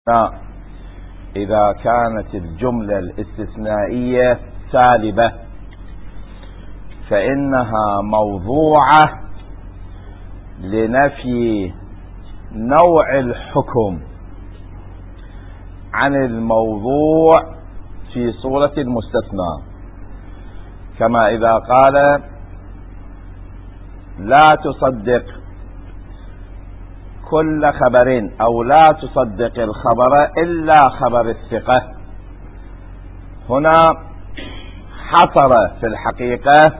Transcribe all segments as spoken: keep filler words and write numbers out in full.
إذا كانت الجملة الاستثنائية سالبة فإنها موضوعة لنفي نوع الحكم عن الموضوع في صورة المستثنى، كما إذا قال لا تصدق كل خبر أو لا تصدق الخبر إلا خبر الثقة. هنا حصر في الحقيقة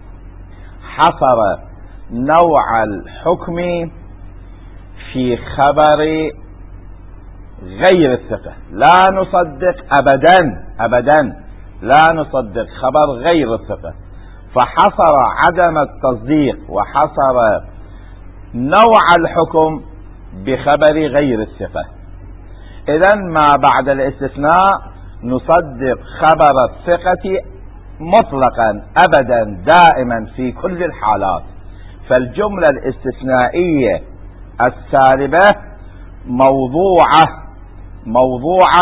حصر نوع الحكم في خبر غير الثقة. لا نصدق أبدا أبدا لا نصدق خبر غير الثقة، فحصر عدم التصديق وحصر نوع الحكم بخبر غير الثقة. إذن ما بعد الاستثناء نصدق خبر الثقة مطلقا أبدا دائما في كل الحالات. فالجملة الاستثنائية السالبة موضوعة موضوعة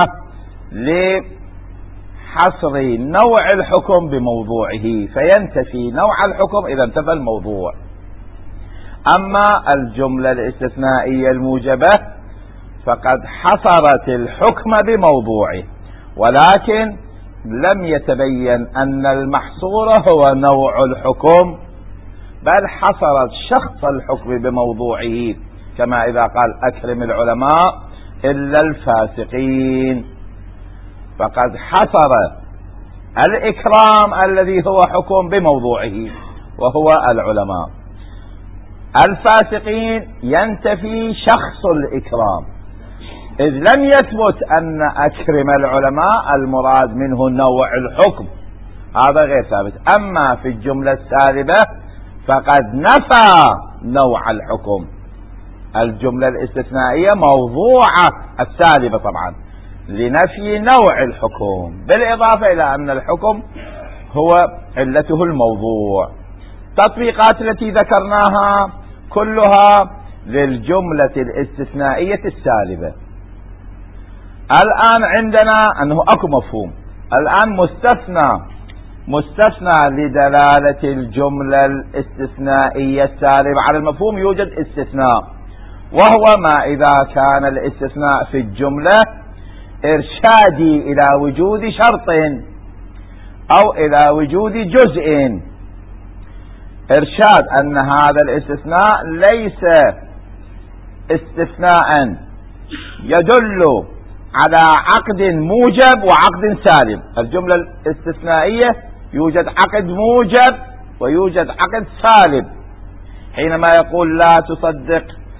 لحصر نوع الحكم بموضوعه، فينتفي نوع الحكم إذا انتفى الموضوع. أما الجملة الاستثنائية الموجبة فقد حصرت الحكم بموضوعه، ولكن لم يتبين أن المحصور هو نوع الحكم، بل حصرت شخص الحكم بموضوعه، كما إذا قال أكرم العلماء إلا الفاسقين، فقد حصر الإكرام الذي هو حكم بموضوعه وهو العلماء. الفاسقين ينتفي شخص الإكرام، إذ لم يثبت أن أكرم العلماء المراد منه نوع الحكم، هذا غير ثابت. أما في الجملة السالبة فقد نفى نوع الحكم. الجملة الاستثنائية موضوعة السالبة طبعا لنفي نوع الحكم، بالإضافة إلى أن الحكم هو علته الموضوع. التطبيقات التي ذكرناها كلها للجملة الاستثنائية السالبة. الآن عندنا أنه أكو مفهوم، الآن مستثنى مستثنى لدلالة الجملة الاستثنائية السالبة على المفهوم يوجد استثناء، وهو ما إذا كان الاستثناء في الجملة إرشادي إلى وجود شرط أو إلى وجود جزء. إرشاد أن هذا الاستثناء ليس استثناء يدل على عقد موجب وعقد سالب. الجملة الاستثنائية يوجد عقد موجب ويوجد عقد سالب. حينما يقول لا تصدق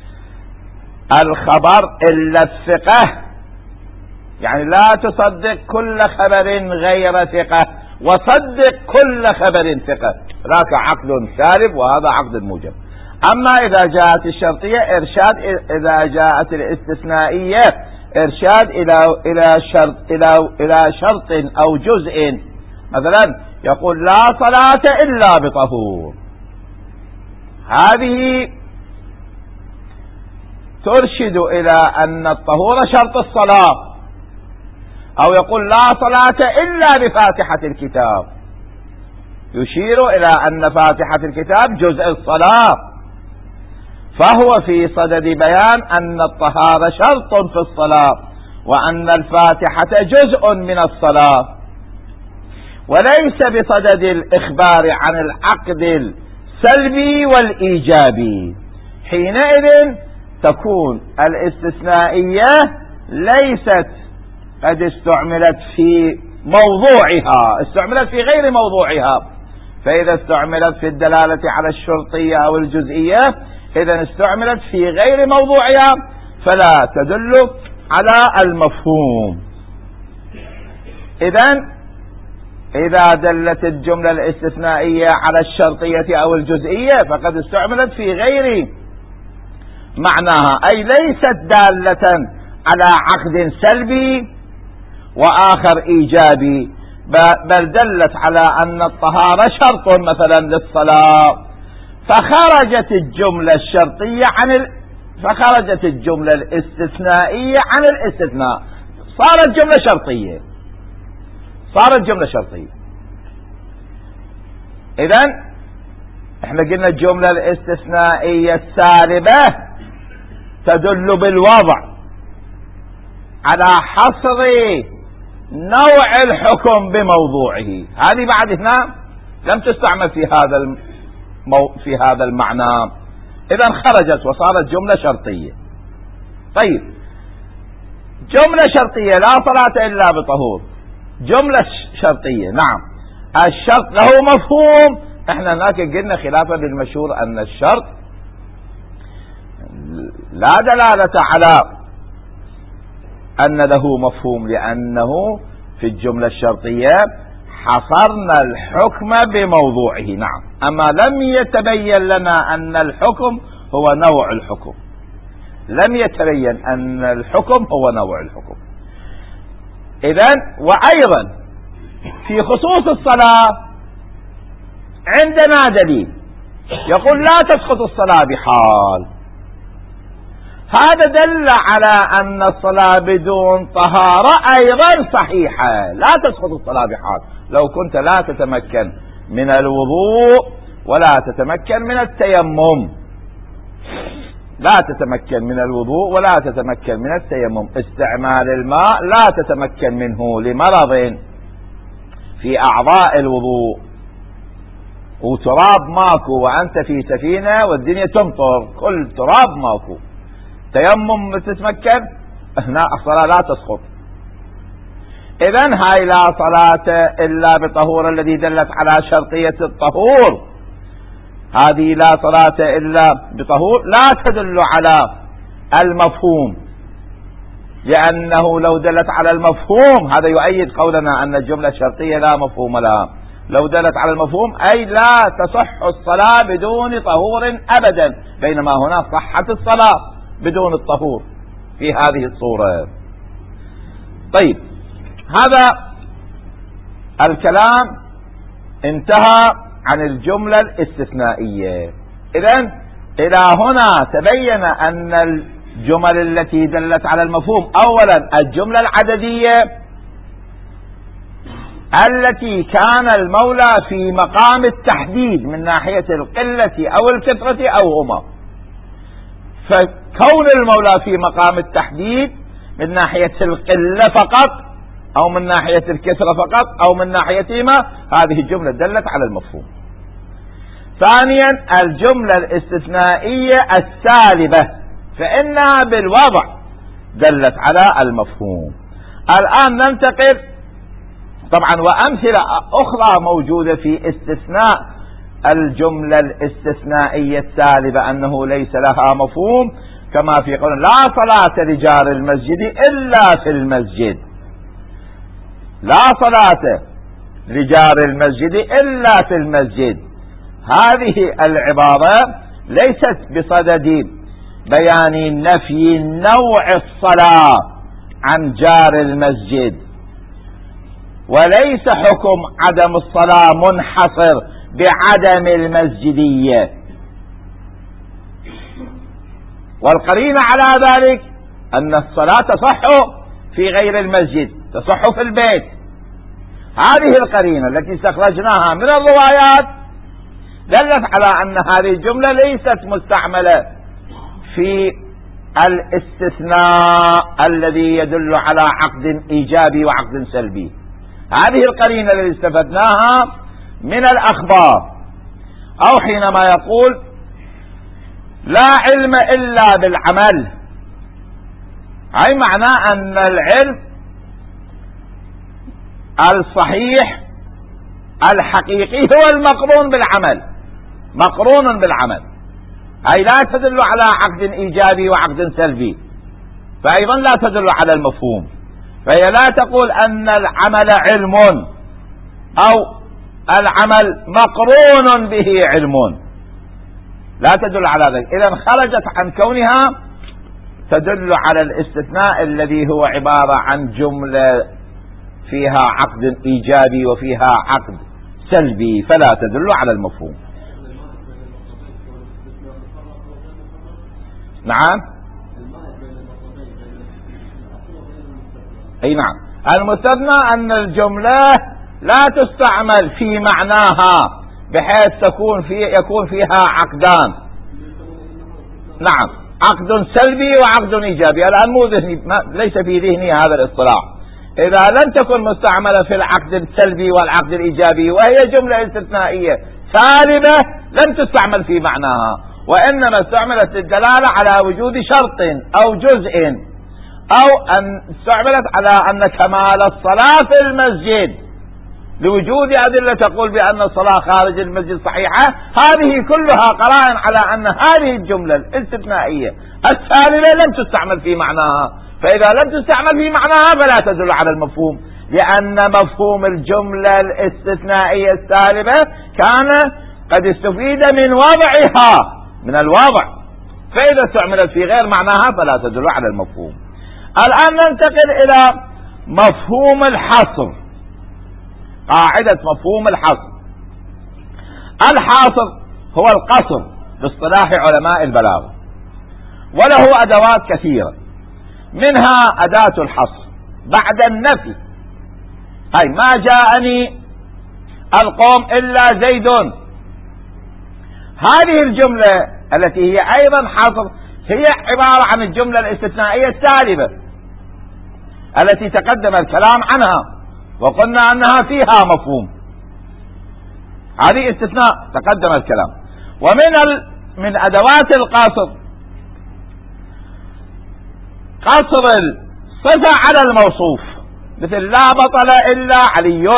الخبر إلا الثقة، يعني لا تصدق كل خبر غير ثقة وصدق كل خبر ثقة، ذاك عقد سالب وهذا عقد موجب. أما إذا جاءت الشرطية إرشاد، إذا جاءت الاستثنائية إرشاد إلى إلى شرط إلى إلى شرط أو جزء. مثلا يقول لا صلاة إلا بطهور، هذه ترشد إلى أن الطهور شرط الصلاة. أو يقول لا صلاة إلا بفاتحة الكتاب، يشير إلى أن فاتحة الكتاب جزء الصلاة، فهو في صدد بيان أن الطهارة شرط في الصلاة وأن الفاتحة جزء من الصلاة، وليس بصدد الإخبار عن العقد السلبي والإيجابي. حينئذ تكون الاستثنائية ليست قد استعملت في موضوعها، استعملت في غير موضوعها. فإذا استعملت في الدلالة على الشرطية أو الجزئية إذا استعملت في غير موضوعها فلا تدل على المفهوم. إذن إذا دلت الجملة الاستثنائية على الشرطية أو الجزئية فقد استعملت في غير معناها، أي ليست دالة على عقد سلبي وآخر إيجابي، بل دلت على أن الطهارة شرط مثلا للصلاة، فخرجت الجملة الشرطية عن فخرجت الجملة الاستثنائية عن الاستثناء، صارت جملة شرطية، صارت جملة شرطية. إذن احنا قلنا الجملة الاستثنائية السالبة تدل بالوضع على حصر نوع الحكم بموضوعه، هذه بعد هنا لم تستعمل في هذا المو... في هذا المعنى. إذن خرجت وصارت جملة شرطية. طيب، جملة شرطية لا صلاة إلا بطهور، جملة شرطية نعم الشرط له مفهوم. احنا هناك قلنا خلافا للمشهور أن الشرط لا دلالة على أن له مفهوم، لأنه في الجملة الشرطية حصرنا الحكم بموضوعه. نعم، أما لم يتبين لنا أن الحكم هو نوع الحكم، لم يتبين أن الحكم هو نوع الحكم. إذن وأيضا في خصوص الصلاة عندنا دليل يقول لا تسقط الصلاة بحال، هذا دل على أن الصلاة بدون طهارة أيضا صحيحة، لا تسقط الصلاة بحال. لو كنت لا تتمكن من الوضوء ولا تتمكن من التيمم، لا تتمكن من الوضوء ولا تتمكن من التيمم، استعمال الماء لا تتمكن منه لمرض في أعضاء الوضوء، وتراب ماكو وأنت في سفينة والدنيا تمطر، كل تراب ماكو، تيمم تتمكن، هنا الصلاة لا تسقط. إذن هاي لا صلاة إلا بطهور الذي دلت على شرطية الطهور، هذه لا صلاة إلا بطهور لا تدل على المفهوم، لأنه لو دلت على المفهوم هذا يؤيد قولنا أن الجملة الشرطية لا مفهوم لها. لو دلت على المفهوم أي لا تصح الصلاة بدون طهور أبدا، بينما هنا صحت الصلاة بدون الطهور في هذه الصورة. طيب، هذا الكلام انتهى عن الجملة الاستثنائية. إذن إلى هنا تبين أن الجمل التي دلت على المفهوم، أولا الجملة العددية التي كان المولى في مقام التحديد من ناحية القلة أو الكثرة أو هما، فكون المولى في مقام التحديد من ناحية القلة فقط أو من ناحية الكثرة فقط أو من ناحيتهما، هذه الجملة دلت على المفهوم. ثانيا الجملة الاستثنائية السالبة فإنها بالوضع دلت على المفهوم. الآن ننتقل طبعا، وأمثلة أخرى موجودة في استثناء الجملة الاستثنائية السالبة أنه ليس لها مفهوم، كما في قول لا صلاة لجار المسجد إلا في المسجد، لا صلاة لجار المسجد إلا في المسجد. هذه العبارة ليست بصدد بيان نفي نوع الصلاة عن جار المسجد، وليس حكم عدم الصلاة منحصر بعدم المسجدية، والقرينة على ذلك أن الصلاة تصح في غير المسجد، تصح في البيت. هذه القرينة التي استخرجناها من الروايات دلت على أن هذه الجملة ليست مستعملة في الاستثناء الذي يدل على عقد إيجابي وعقد سلبي. هذه القرينة التي استفدناها من الأخبار، أو حينما يقول لا علم إلا بالعمل، أي معناه أن العلم الصحيح الحقيقي هو المقرون بالعمل، مقرون بالعمل، أي لا تدل على عقد إيجابي وعقد سلبي، فأيضا لا تدل على المفهوم، فهي لا تقول أن العمل علم أو العمل مقرون به علم، لا تدل على ذلك. إذن خرجت عن كونها تدل على الاستثناء الذي هو عبارة عن جملة فيها عقد إيجابي وفيها عقد سلبي، فلا تدل على المفهوم. نعم. اي نعم. المستثنى ان الجملة لا تستعمل في معناها بحيث تكون في يكون فيها عقدان. نعم، عقد سلبي وعقد ايجابي. الان مو ذهني، ليس في ذهني هذا الاصطلاح. اذا لم تكن مستعملة في العقد السلبي والعقد الايجابي وهي جملة استثنائية سالبة لم تستعمل في معناها، وانما استعملت للدلالة على وجود شرط او جزء، او ان استعملت على ان كمال الصلاة في المسجد لوجود أدلة تقول بأن الصلاة خارج المسجد صحيحة. هذه كلها قرائن على أن هذه الجملة الاستثنائية السالبة لم تستعمل في معناها، فإذا لم تستعمل في معناها فلا تدل على المفهوم، لأن مفهوم الجملة الاستثنائية السالبة كان قد استفيد من وضعها، من الوضع، فإذا استعملت في غير معناها فلا تدل على المفهوم. الآن ننتقل إلى مفهوم الحصر. قاعدة مفهوم الحصر. الحاصر هو القصر باصطلاح علماء البلاغة، وله أدوات كثيرة، منها أداة الحصر بعد النفي، أي ما جاءني القوم إلا زيد. هذه الجملة التي هي أيضا حصر هي عبارة عن الجملة الاستثنائية السالبة التي تقدم الكلام عنها وقلنا أنها فيها مفهوم. هذه استثناء تقدم الكلام. ومن ال... من أدوات القصر قصر الصفة على الموصوف، مثل لا بطل إلا علي،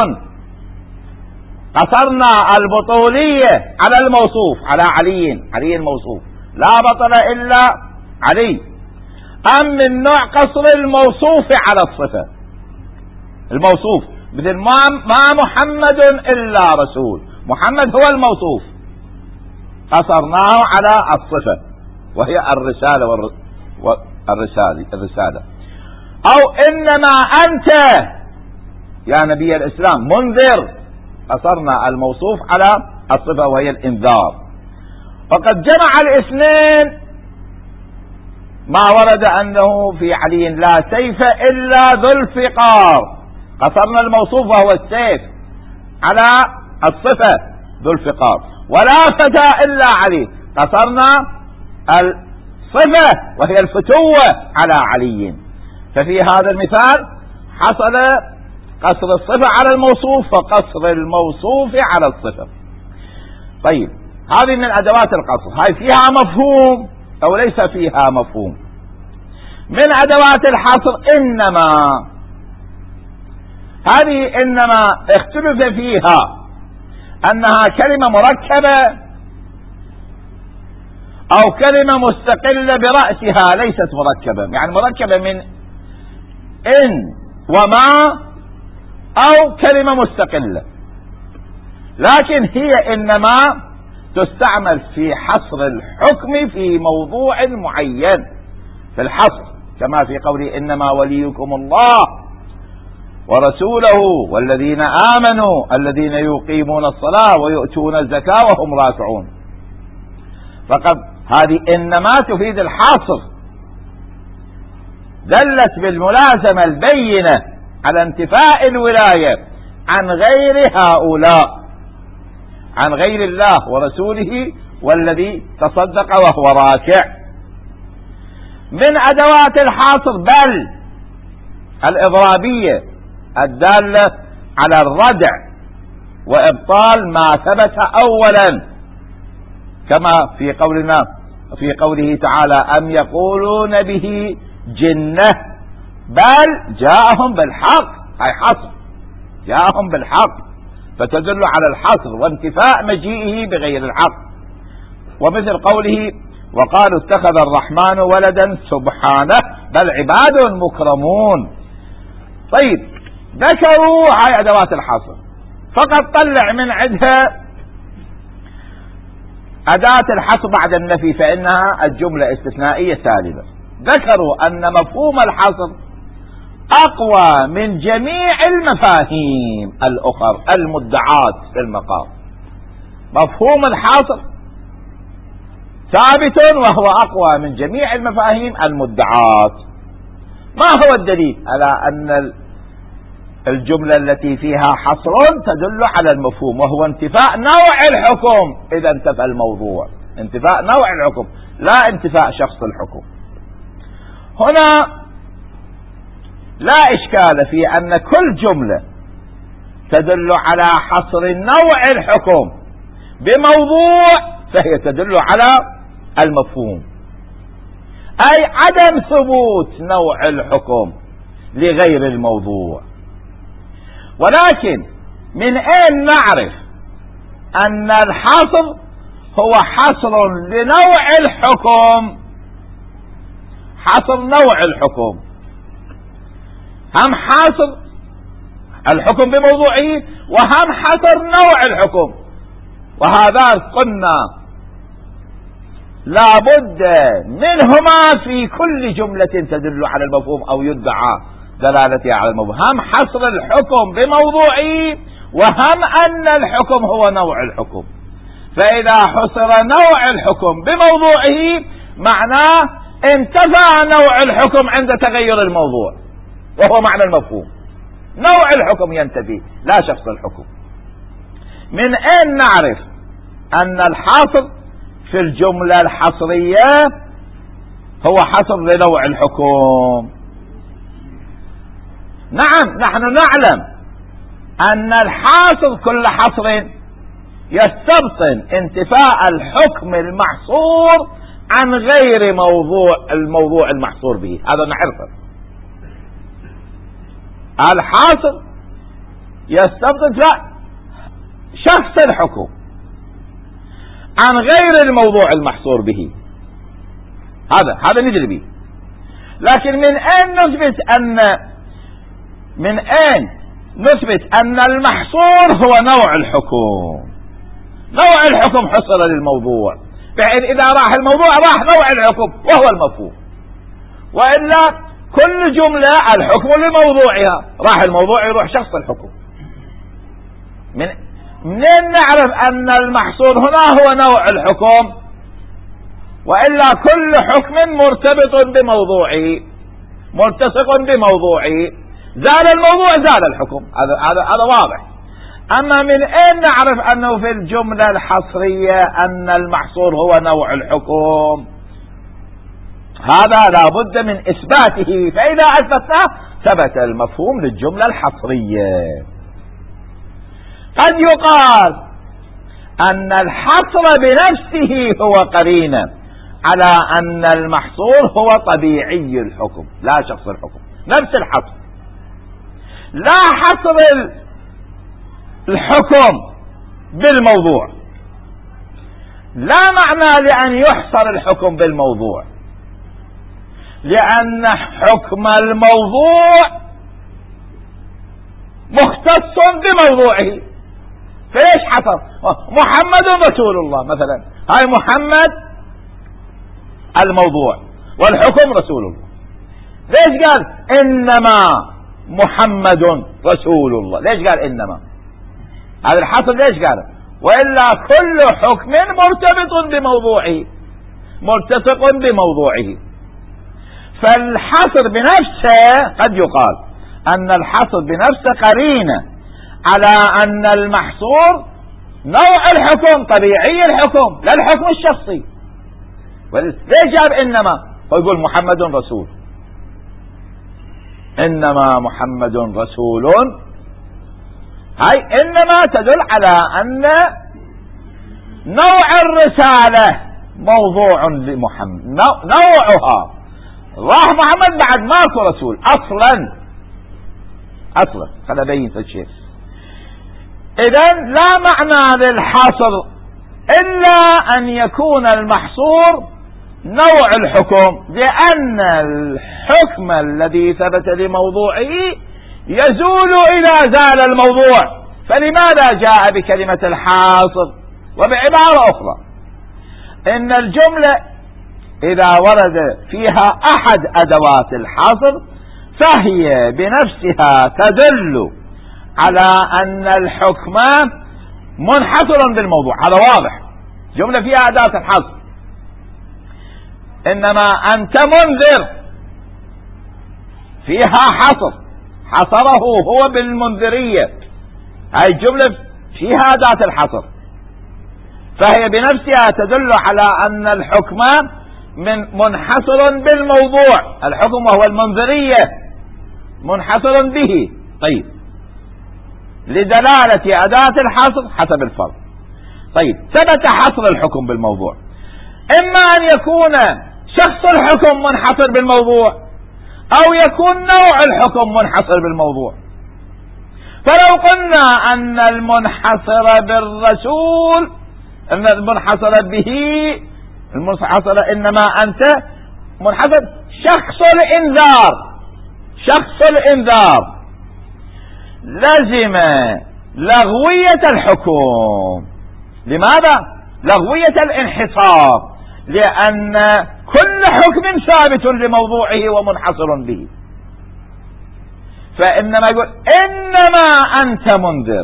قصرنا البطولية على الموصوف، على علي، علي الموصوف، لا بطل إلا علي. أم من نوع قصر الموصوف على الصفة، الموصوف مثل ما محمد إلا رسول، محمد هو الموصوف، قصرناه على الصفة وهي الرسالة والرسالة الرسالة. أو إنما أنت يا نبي الإسلام منذر، قصرنا الموصوف على الصفة وهي الإنذار. وقد جمع الاثنين ما ورد أنه في علي لا سيف إلا ذو الفقار، قصرنا الموصوف وهو السيف على الصفة ذو الفقار. ولا فتى إلا علي، قصرنا الصفة وهي الفتوة على علي. ففي هذا المثال حصل قصر الصفة على الموصوف وقصر الموصوف على الصفة. طيب، هذه من أدوات القصر. هاي فيها مفهوم أو ليس فيها مفهوم؟ من أدوات الحصر إنما، هذه إنما اختلف فيها أنها كلمة مركبة أو كلمة مستقلة برأسها ليست مركبة، يعني مركبة من إن وما أو كلمة مستقلة، لكن هي إنما تستعمل في حصر الحكم في موضوع معين، في الحصر، كما في قوله إنما وليكم الله ورسوله والذين آمنوا الذين يقيمون الصلاة ويؤتون الزكاة وهم راكعون. فقد هذه إنما تفيد الحصر، دلت بالملازمة البينة على انتفاء الولاية عن غير هؤلاء، عن غير الله ورسوله والذي تصدق وهو راكع. من أدوات الحاصر بل الإضرابية الدالة على الردع وإبطال ما ثبت أولا، كما في قولنا في قوله تعالى أم يقولون به جنة، بل جاءهم بالحق، أي حصر، جاءهم بالحق، فتدل على الحصر وانتفاء مجيئه بغير الحق. ومثل قوله وقالوا اتخذ الرحمن ولدا سبحانه بل عباد مكرمون. طيب، ذكروا هاي أدوات الحصر، فقط طلع من عندها أداة الحصر بعد النفي فإنها الجملة استثنائية سالبة. ذكروا أن مفهوم الحصر أقوى من جميع المفاهيم الأخرى المدعاة في المقام. مفهوم الحصر ثابت وهو أقوى من جميع المفاهيم المدعاة. ما هو الدليل على أن الجملة التي فيها حصر تدل على المفهوم، وهو انتفاء نوع الحكم إذا انتفى الموضوع، انتفاء نوع الحكم لا انتفاء شخص الحكم. هنا لا إشكال في أن كل جملة تدل على حصر نوع الحكم بموضوع فهي تدل على المفهوم، أي عدم ثبوت نوع الحكم لغير الموضوع. ولكن من أين نعرف أن الحصر هو حصر لنوع الحكم؟ حصر نوع الحكم، هم حصر الحكم بموضوعه وهم حصر نوع الحكم، وهذا قلنا لا بد منهما في كل جملة تدل على المفهوم أو يدعى دلالتها على المفهوم، هم حصر الحكم بموضوعه وهم أن الحكم هو نوع الحكم. فإذا حصر نوع الحكم بموضوعه معناه انتفى نوع الحكم عند تغير الموضوع، وهو معنى المفهوم. نوع الحكم ينتفي لا شخص الحكم. من أين نعرف أن الحاصر في الجملة الحصرية هو حصر لنوع الحكم؟ نعم، نحن نعلم أن الحاصر كل حصر يستبطن انتفاء الحكم المحصور عن غير موضوع الموضوع المحصور به، هذا نعرفه. الحاصر يستبطن شخص الحكم عن غير الموضوع المحصور به، هذا هذا ندري به. لكن من أين نثبت أن من أين نثبت أن المحصور هو نوع الحكم؟ نوع الحكم حصر للموضوع، بحيث إذا راح الموضوع راح نوع الحكم وهو المفهوم، وإلا كل جملة الحكم لموضوعها، راح الموضوع يروح شخص الحكم. من منين نعرف أن المحصور هنا هو نوع الحكم؟ وإلا كل حكم مرتبط بموضوعه ملتصق بموضوعه، زال الموضوع زال الحكم، هذا هذا هذا واضح. أما من أين نعرف أنه في الجملة الحصرية أن المحصور هو نوع الحكم؟ هذا لا بد من إثباته، فإذا أثبتناه ثبت المفهوم للجملة الحصرية. قد يقال أن الحصر بنفسه هو قرينة على أن المحصور هو طبيعي الحكم لا شخص الحكم، نفس الحصر. لا حصر الحكم بالموضوع، لا معنى لأن يحصر الحكم بالموضوع، لأن حكم الموضوع مختص بموضوعه. فليش حصر محمد رسول الله مثلا؟ هاي محمد الموضوع والحكم رسول الله. ليش قال إنما محمد رسول الله؟ ليش قال إنما؟ هذا الحصر ليش قال؟ وإلا كل حكم مرتبط بموضوعه ملتصق بموضوعه. فالحصر بنفسه قد يقال أن الحصر بنفسه قرينة على أن المحصور نوع الحكم طبيعي الحكم لا الحكم الشخصي. ليش جاب إنما؟ ويقول محمد رسول، إنما محمد رسول، هاي إنما تدل على أن نوع الرسالة موضوع لمحمد، نوعها راح محمد بعد ماكو رسول أصلا أصلا خلنا أبين الشيء. إذن لا معنى للحصر إلا أن يكون المحصور نوع الحكم، لأن الحكم الذي ثبت لموضوعه يزول إذا زال الموضوع، فلماذا جاء بكلمة الحاصر؟ وبعبارة أخرى إن الجملة إذا ورد فيها أحد أدوات الحصر فهي بنفسها تدل على أن الحكم منحصر بالموضوع، هذا واضح. جملة فيها أداة الحصر إنما أنت منذر، فيها حصر، حصره هو بالمنذرية، هاي الجملة فيها أداة الحصر، فهي بنفسها تدل على أن الحكم من منحصر بالموضوع، الحكم وهو المنذرية منحصر به. طيب، لدلالة أداة الحصر حسب الفرض. طيب، ثبت حصر الحكم بالموضوع، إما أن يكون شخص الحكم منحصر بالموضوع، أو يكون نوع الحكم منحصر بالموضوع. فلو قلنا أن المنحصر بالرسول، أن المنحصر به، المنحصر إنما أنت منحصر شخص الإنذار، شخص الإنذار لزم لغوية الحكم. لماذا لغوية الانحصار؟ لأن كل حكم ثابت لموضوعه ومنحصر به، فإنما يقول إنما أنت منذر،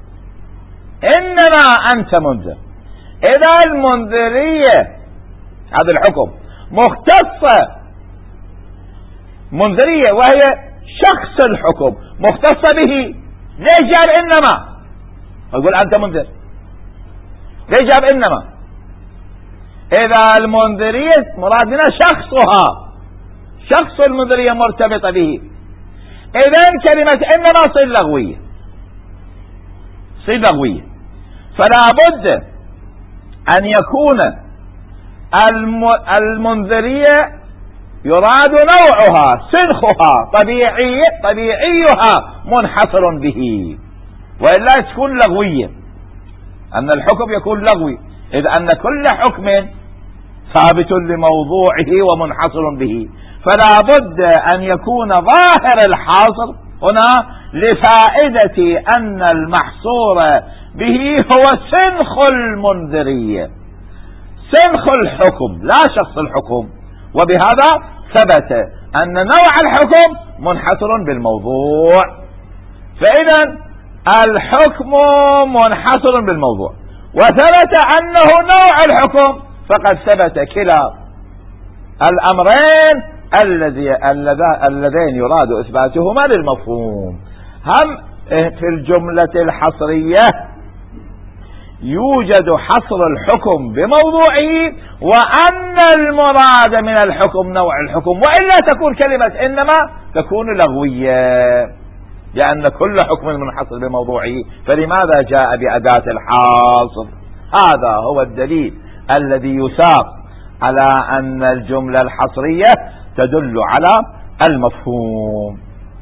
إنما أنت منذر. إذا المنذرية هذا الحكم مختصة، منذرية وهي شخص الحكم مختصة به، ليش جاب إنما؟ يقول أنت منذر، ليش جاب إنما؟ إذا المنذرية مرادنا شخصها، شخص المنذرية مرتبطة به، إذن كلمة إنما صير لغوية، صير لغوية. فلا بد أن يكون المنذرية يراد نوعها، سنخها، طبيعي طبيعيها منحصر به، وإلا تكون لغوية، أن الحكم يكون لغوي، إذ أن كل حكم ثابت لموضوعه ومنحصر به. فلا بد أن يكون ظاهر الحاصر هنا لفائدة أن المحصور به هو سنخ المنذرية، سنخ الحكم لا شخص الحكم. وبهذا ثبت أن نوع الحكم منحصر بالموضوع، فإذا الحكم منحصر بالموضوع، وثبت أنه نوع الحكم، فقد ثبت كلا الأمرين اللذين يراد إثباتهما للمفهوم. هم في الجملة الحصرية يوجد حصر الحكم بموضوعه، وأن المراد من الحكم نوع الحكم، وإلا تكون كلمة إنما تكون لغوية، لأن كل حكم منحصر بموضوعه، فلماذا جاء بأداة الحاصر؟ هذا هو الدليل الذي يساق على أن الجملة الحصرية تدل على المفهوم.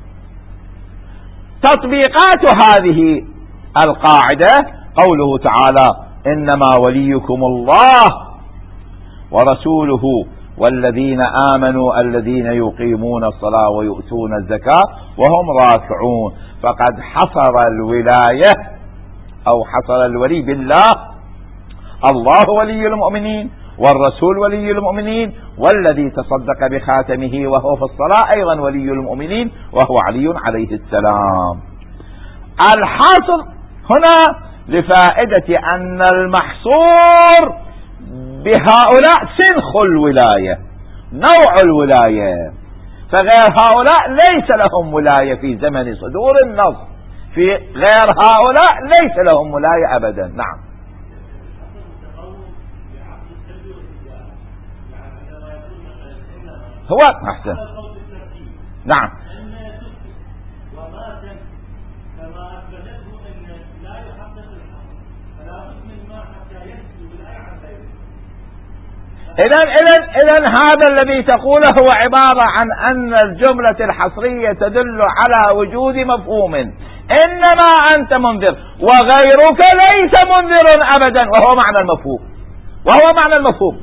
تطبيقات هذه القاعدة قوله تعالى: إنما وليكم الله ورسوله والذين آمنوا الذين يقيمون الصلاة ويؤتون الزكاة وهم راكعون. فقد حصر الولاية أو حصر الولي بالله، الله ولي المؤمنين والرسول ولي المؤمنين والذي تصدق بخاتمه وهو في الصلاة أيضا ولي المؤمنين وهو علي عليه السلام. الحاصر هنا لفائدة أن المحصور بهؤلاء سنخ الولاية، نوع الولاية، فغير هؤلاء ليس لهم ولاية في زمن صدور النص، في غير هؤلاء ليس لهم ولاية أبدا. نعم. هو أحسن. نعم. إذن إذن إذن هذا الذي تقوله هو عبارة عن أن الجملة الحصرية تدل على وجود مفهوم، إنما أنت منذر وغيرك ليس منذر أبدا، وهو معنى المفهوم، وهو معنى المفهوم.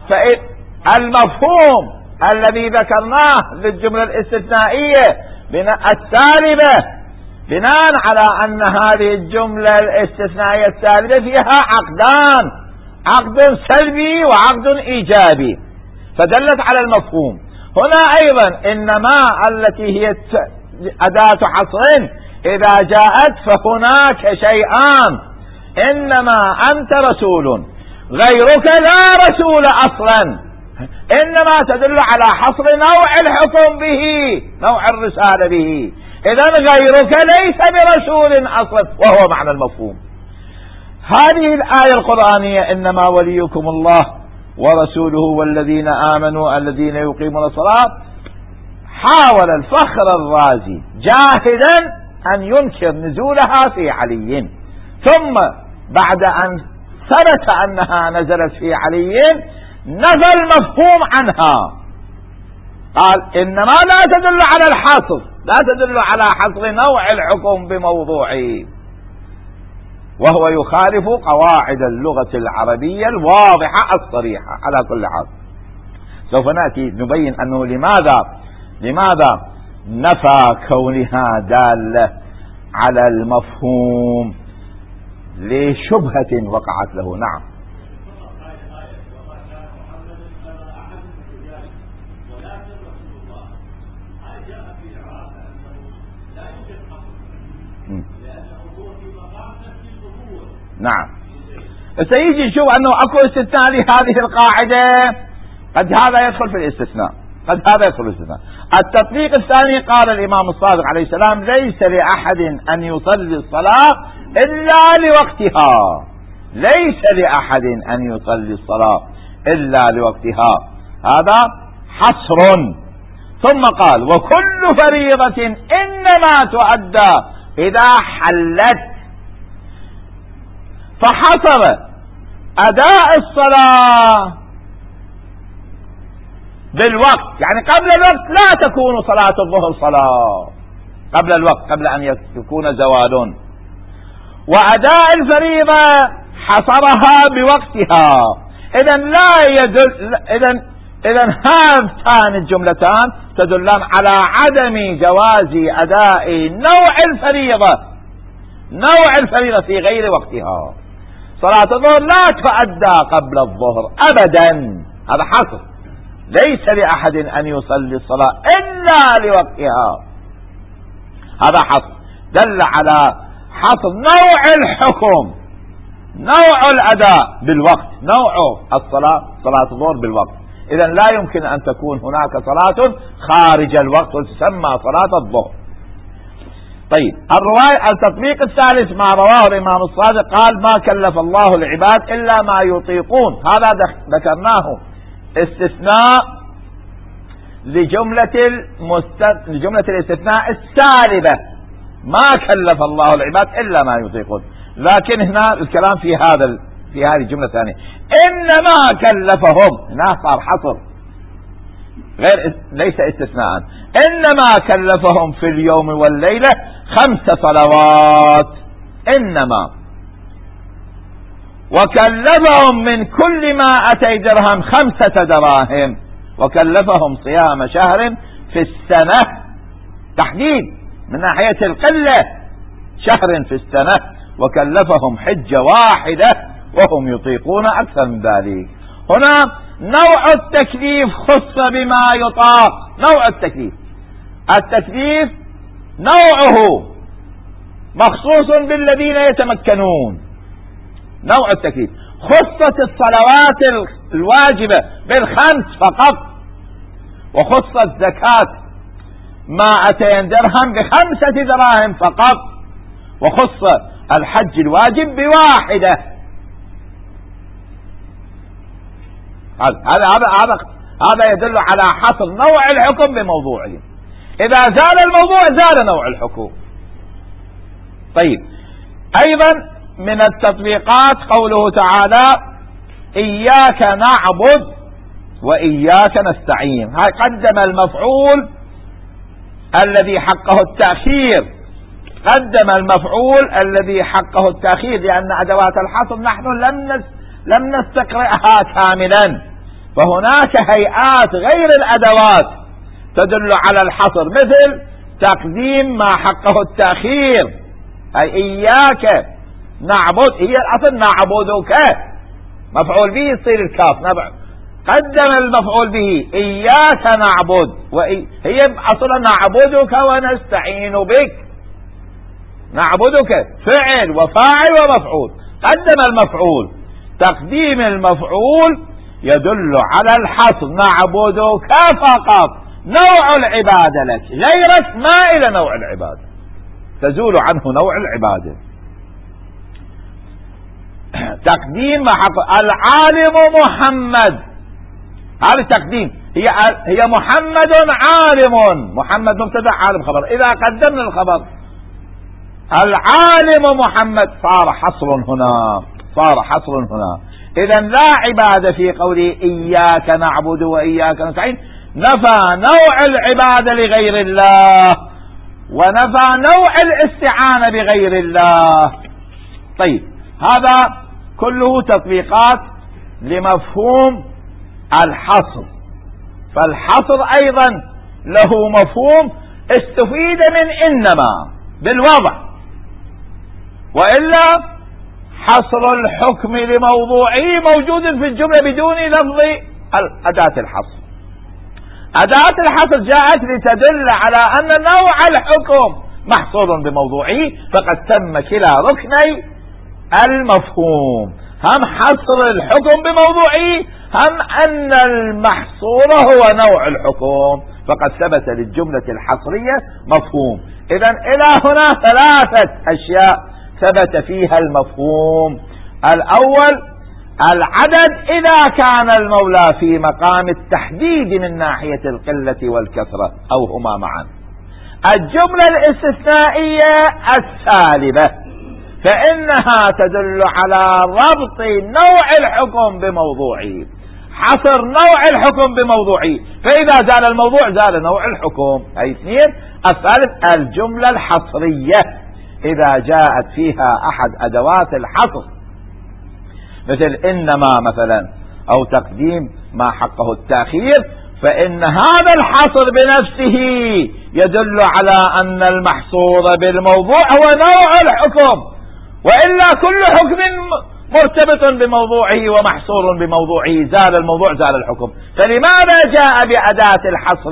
فالمفهوم الذي ذكرناه للجملة الاستثنائية السالبة بناء على أن هذه الجملة الاستثنائية السالبة فيها عقدان، عقد سلبي وعقد إيجابي، فدلت على المفهوم. هنا أيضا إنما التي هي أداة حصر إذا جاءت فهناك شيئان: إنما أنت رسول، غيرك لا رسول أصلا، إنما تدل على حصر نوع الحكم به، نوع الرسالة به. إذن غيرك ليس برسول أصلا، وهو معنى المفهوم. هذه الآية القرآنية إنما وليكم الله ورسوله والذين آمنوا الذين يقيمون الصلاة، حاول الفخر الرازي جاهدا أن ينكر نزولها في علي، ثم بعد أن ثبت أنها نزلت في علي نفى المفهوم عنها، قال إنما لا تدل على الحصر، لا تدل على حصر نوع الحكم بموضوعه، وهو يخالف قواعد اللغة العربية الواضحة الصريحة. على كل حال سوف نأتي نبين أنه لماذا لماذا نفى كونها دالة على المفهوم لشبهة وقعت له. نعم. نعم. سيجي نشوف أنه أكو استثناء لهذه القاعدة، قد هذا يدخل في الاستثناء، قد هذا يدخل في الاستثناء. التطبيق الثاني قال الإمام الصادق عليه السلام ليس لأحد أن يصلي الصلاة إلا لوقتها، ليس لأحد أن يصلي الصلاة إلا لوقتها، هذا حصر. ثم قال وكل فريضة إنما تؤدى إذا حلت، فحصر أداء الصلاة بالوقت، يعني قبل الوقت لا تكون صلاة الظهر صلاة قبل الوقت، قبل أن يكون زوال. وأداء الفريضة حصرها بوقتها. إذن لا يدل إذن إذن هاتان الجملتان تدلان على عدم جواز أداء نوع الفريضة نوع الفريضة في غير وقتها. صلاة الظهر لا تؤدى قبل الظهر أبدا، هذا حصر، ليس لأحد أن يصلي الصلاة إلا لوقتها، هذا حصر دل على حصر نوع الحكم، نوع الأداء بالوقت، نوع الصلاة صلاة الظهر بالوقت. إذن لا يمكن أن تكون هناك صلاة خارج الوقت وتسمى صلاة الظهر. طيب الرواية التطبيق الثالث ما رواه الإمام الصادق قال ما كلف الله العباد إلا ما يطيقون، هذا ذكرناه استثناء لجملة المست... لجملة الاستثناء السالبة، ما كلف الله العباد إلا ما يطيقون. لكن هنا الكلام في هذا ال... في هذه الجملة الثانية إنما كلفهم، هنا صار حصر غير ليس استثناء، إنما كلفهم في اليوم والليلة خمس صلوات، إنما، وكلفهم من كل ما أتي درهم خمسة دراهم، وكلفهم صيام شهر في السنة، تحديد من ناحية القلة، شهر في السنة، وكلفهم حجة واحدة وهم يطيقون أكثر من ذلك. هنا نوع التكليف خص بما يطاق، نوع التكليف التكليف نوعه مخصوص بالذين يتمكنون، نوع التكليف خصت الصلوات الواجبة بالخمس فقط، وخصت زكاة ما أتين درهم بخمسة دراهم فقط، وخص الحج الواجب بواحدة. هذا هذا هذا يدل على حصر نوع الحكم بموضوعه، إذا زال الموضوع زال نوع الحكم. طيب أيضا من التطبيقات قوله تعالى إياك نعبد وإياك نستعين، هاي قدم المفعول الذي حقه التأخير، قدم المفعول الذي حقه التأخير، لأن أدوات الحصر نحن لم لم نستقرئها كاملا، فهناك هيئات غير الأدوات تدل على الحصر، مثل تقديم ما حقه التأخير، أي إياك نعبد، هي الأصل نعبدك، مفعول به يصير الكاف نبع، قدم المفعول به إياك نعبد، وإي هي أصلا نعبدك ونستعين بك، نعبدك فعل وفاعل ومفعول، قدم المفعول، تقديم المفعول يدل على الحصر، نعبدك فقط، نوع العبادة لك، غيرك ما إلى نوع العبادة، تزول عنه نوع العبادة. تقديم ما حق العالم محمد، هذا التقديم، هي هي محمد عالم، محمد مبتدأ عالم خبر، إذا قدمنا الخبر العالم محمد صار حصر هنا، صار حصر هنا. إذا لا عبادة في قوله إياك نعبد وإياك نستعين، نفى نوع العبادة لغير الله ونفى نوع الاستعانة بغير الله. طيب، هذا كله تطبيقات لمفهوم الحصر. فالحصر أيضا له مفهوم استفيد من إنما بالوضع، وإلا حصر الحكم لموضوعه موجود في الجملة بدون لفظ أداة الحصر. أداة الحصر جاءت لتدل على أن نوع الحكم محصور بموضوعه، فقد تم كلا ركني المفهوم، هم حصر الحكم بموضوعه، هم أن المحصور هو نوع الحكم، فقد ثبت للجملة الحصرية مفهوم. إذا إلى هنا ثلاثة أشياء ثبت فيها المفهوم. الأول العدد إذا كان المولى في مقام التحديد من ناحية القلة والكثرة أو هما معا. الجملة الاستثنائية السالبة فإنها تدل على ربط نوع الحكم بموضوعه، حصر نوع الحكم بموضوعه، فإذا زال الموضوع زال نوع الحكم. أي اثنين. الثالث الجملة الحصرية إذا جاءت فيها أحد أدوات الحصر مثل إنما مثلا أو تقديم ما حقه التأخير، فإن هذا الحصر بنفسه يدل على أن المحصور بالموضوع هو نوع الحكم، وإلا كل حكم مرتبط بموضوعه ومحصور بموضوعه، زال الموضوع زال الحكم. فلماذا جاء بأداة الحصر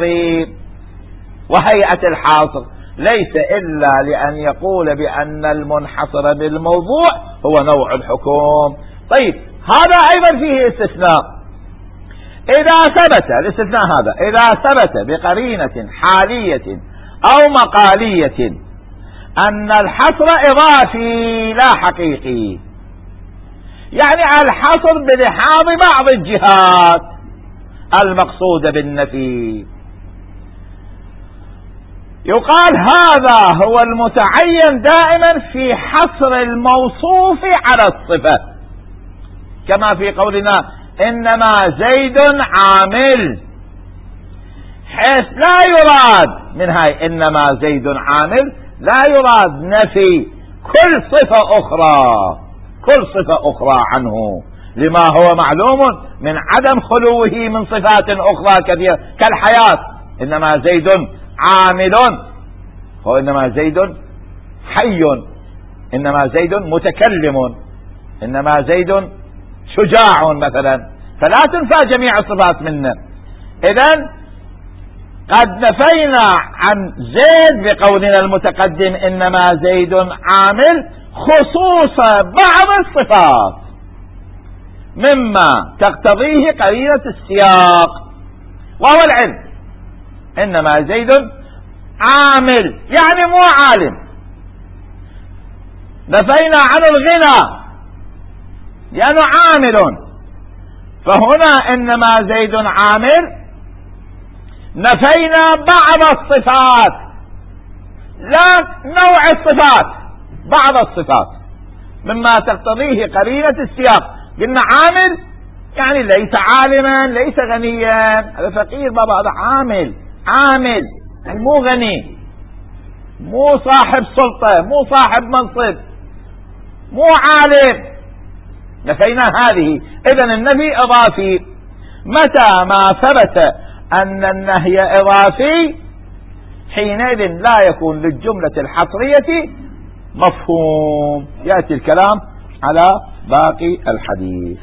وهيئة الحاصر؟ ليس إلا لأن يقول بأن المنحصر بالموضوع هو نوع الحكم. طيب، هذا أيضا فيه استثناء. إذا ثبت الاستثناء هذا إذا ثبت بقرينة حالية أو مقالية أن الحصر إضافي لا حقيقي، يعني الحصر بلحاظ بعض الجهات المقصودة بالنفي، يقال هذا هو المتعين دائما في حصر الموصوف على الصفة، كما في قولنا إنما زيد عامل، حيث لا يراد من هاي إنما زيد عامل لا يراد نفي كل صفة أخرى كل صفة أخرى عنه، لما هو معلوم من عدم خلوه من صفات أخرى كثيرة كالحياة. إنما زيد عامل، هو إنما زيد حي، إنما زيد متكلم، إنما زيد شجاع مثلا، فلا تنفى جميع الصفات منا. إذن قد نفينا عن زيد بقولنا المتقدم إنما زيد عامل خصوص بعض الصفات مما تقتضيه قرينة السياق، وهو العلم. إنما زيد عامل يعني مو عالم. نفينا عن الغنى لأنه عامل، فهنا إنما زيد عامل نفينا بعض الصفات لا نوع الصفات، بعض الصفات مما تقتضيه قرينة السياق. قلنا عامل يعني ليس عالما ليس غنيا، هذا فقير بابا، هذا عامل عامل يعني مو غني، مو صاحب سلطة، مو صاحب منصب، مو عالم. نفينا هذه. إذن النفي إضافي. متى ما ثبت أن النهي إضافي حينئذ لا يكون للجملة الحصرية مفهوم. يأتي الكلام على باقي الحديث.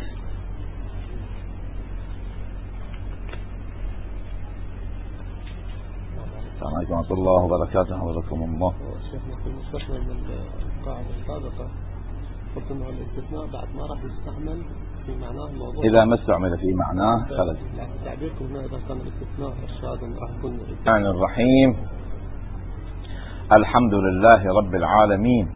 السلام عليكم ورحمة الله وبركاته. وبركم الله. شيخنا في المستثنى من القاعدة السابقة قلت انه الاستثناء بعد ما راح يستعمل إذا ما استعمل في معناه خرج. تعبيركم هنا إذا كان الاستثناء إرشادا راح يكون الرحمن الرحيم. الحمد لله رب العالمين.